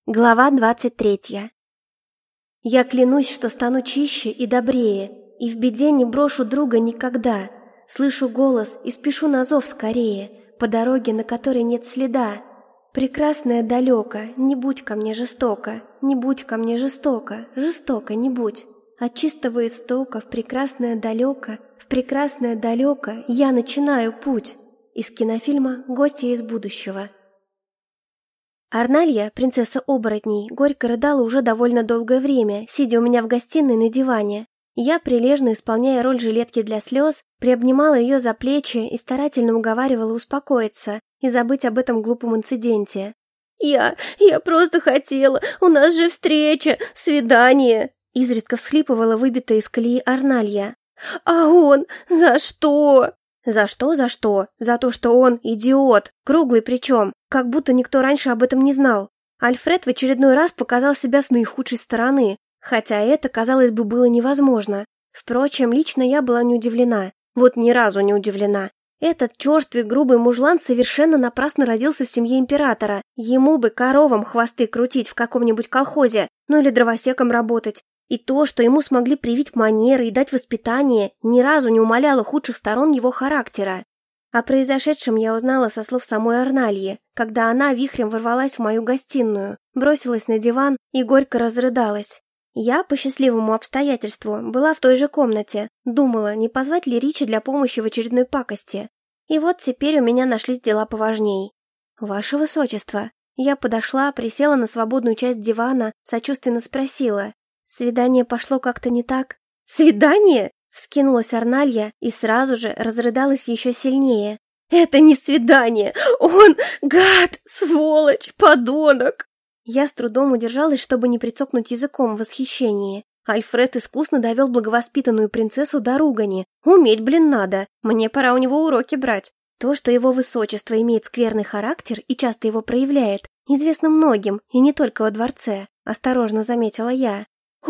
Глава 23. Я клянусь, что стану чище и добрее, и в беде не брошу друга никогда. Слышу голос и спешу на зов скорее, по дороге, на которой нет следа. Прекрасная далеко, не будь ко мне жестоко, не будь ко мне жестоко, жестоко не будь. От чистого истока в прекрасное далеко я начинаю путь. Из кинофильма «Гостья из будущего». Арналья, принцесса оборотней, горько рыдала уже довольно долгое время, сидя у меня в гостиной на диване. Я, прилежно исполняя роль жилетки для слез, приобнимала ее за плечи и старательно уговаривала успокоиться и забыть об этом глупом инциденте. «Я просто хотела, у нас же встреча, свидание!» изредка всхлипывала выбитая из колеи Арналья. «А он? За что?» За что? За то, что он идиот, круглый причем, как будто никто раньше об этом не знал. Альфред в очередной раз показал себя с наихудшей стороны, хотя это, казалось бы, было невозможно. Впрочем, лично я была не удивлена. Вот ни разу не удивлена. Этот черствый грубый мужлан совершенно напрасно родился в семье императора. Ему бы коровам хвосты крутить в каком-нибудь колхозе, ну или дровосеком работать. И то, что ему смогли привить манеры и дать воспитание, ни разу не умаляло худших сторон его характера. О произошедшем я узнала со слов самой Арнальи, когда она вихрем ворвалась в мою гостиную, бросилась на диван и горько разрыдалась. Я, по счастливому обстоятельству, была в той же комнате, думала, не позвать ли Ричи для помощи в очередной пакости. И вот теперь у меня нашлись дела поважней. «Ваше Высочество». Я подошла, присела на свободную часть дивана, сочувственно спросила. «Свидание пошло как-то не так?» «Свидание?» — вскинулась Арналья и сразу же разрыдалась еще сильнее. «Это не свидание! Он гад, сволочь, подонок!» Я с трудом удержалась, чтобы не прицокнуть языком в восхищении. Альфред искусно довел благовоспитанную принцессу до ругани. Уметь, надо. Мне пора у него уроки брать. То, что его высочество имеет скверный характер и часто его проявляет, известно многим, и не только во дворце, осторожно заметила я.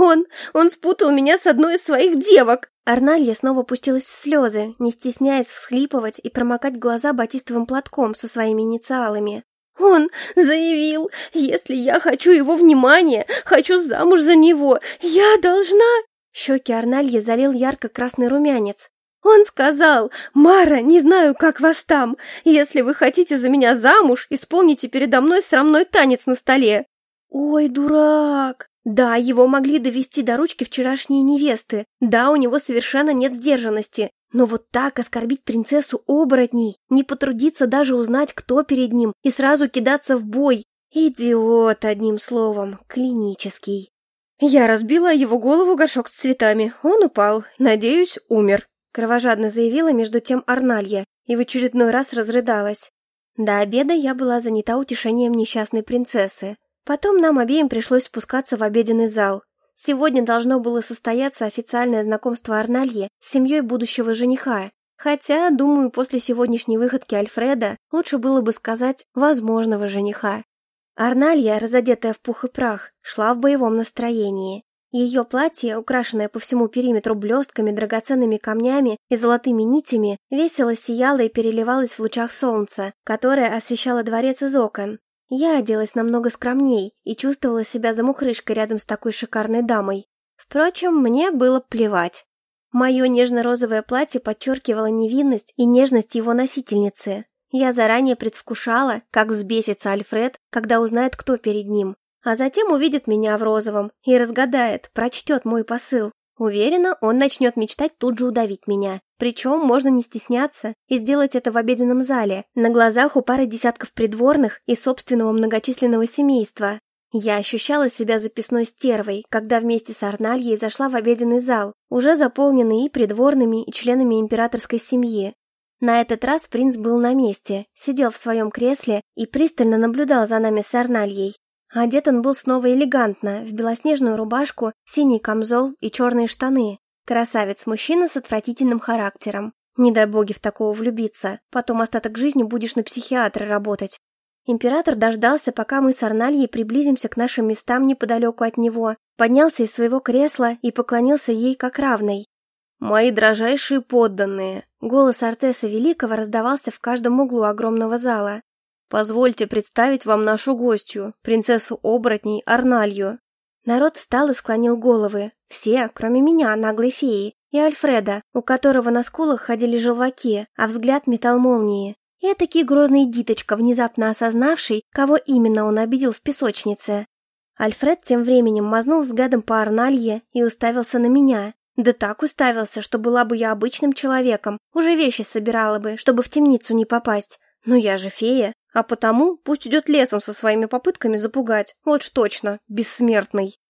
Он спутал меня с одной из своих девок!» Арналья снова пустилась в слезы, не стесняясь всхлипывать и промокать глаза батистовым платком со своими инициалами. «Он заявил, если я хочу его внимания, хочу замуж за него, я должна...» Щеки Арнальи залил ярко-красный румянец. «Он сказал, Мара, не знаю, как вас там, если вы хотите за меня замуж, исполните передо мной срамной танец на столе». «Ой, дурак!» Да, его могли довести до ручки вчерашние невесты. Да, у него совершенно нет сдержанности. Но вот так оскорбить принцессу оборотней, не потрудиться даже узнать, кто перед ним, и сразу кидаться в бой. Идиот, одним словом, клинический. Я разбила его голову горшок с цветами. Он упал. Надеюсь, умер. Кровожадно заявила между тем Арналья и в очередной раз разрыдалась. До обеда я была занята утешением несчастной принцессы. Потом нам обеим пришлось спускаться в обеденный зал. Сегодня должно было состояться официальное знакомство Арнальи с семьей будущего жениха. Хотя, думаю, после сегодняшней выходки Альфреда лучше было бы сказать «возможного жениха». Арналья, разодетая в пух и прах, шла в боевом настроении. Ее платье, украшенное по всему периметру блестками, драгоценными камнями и золотыми нитями, весело сияло и переливалось в лучах солнца, которое освещало дворец из окон. Я оделась намного скромней и чувствовала себя замухрышкой рядом с такой шикарной дамой. Впрочем, мне было плевать. Мое нежно-розовое платье подчеркивало невинность и нежность его носительницы. Я заранее предвкушала, как взбесится Альфред, когда узнает, кто перед ним. А затем увидит меня в розовом и разгадает, прочтет мой посыл. Уверена, он начнет мечтать тут же удавить меня. Причем можно не стесняться и сделать это в обеденном зале, на глазах у пары десятков придворных и собственного многочисленного семейства. Я ощущала себя записной стервой, когда вместе с Арнальей зашла в обеденный зал, уже заполненный и придворными, и членами императорской семьи. На этот раз принц был на месте, сидел в своем кресле и пристально наблюдал за нами с Арнальей. Одет он был снова элегантно, в белоснежную рубашку, синий камзол и черные штаны. Красавец-мужчина с отвратительным характером. Не дай боги в такого влюбиться, потом остаток жизни будешь на психиатра работать. Император дождался, пока мы с Арнальей приблизимся к нашим местам неподалеку от него, поднялся из своего кресла и поклонился ей как равной. «Мои дрожайшие подданные!» Голос Артеса Великого раздавался в каждом углу огромного зала. Позвольте представить вам нашу гостью, принцессу оборотней Арналью». Народ встал и склонил головы. Все, кроме меня, наглой феи, и Альфреда, у которого на скулах ходили желваки, а взгляд метал молнии. И этакий грозный диточка, внезапно осознавший, кого именно он обидел в песочнице. Альфред тем временем мазнул взглядом по Арналье и уставился на меня. Да так уставился, что была бы я обычным человеком, уже вещи собирала бы, чтобы в темницу не попасть. Но я же фея, а потому пусть идет лесом со своими попытками запугать, вот ж точно, бессмертный.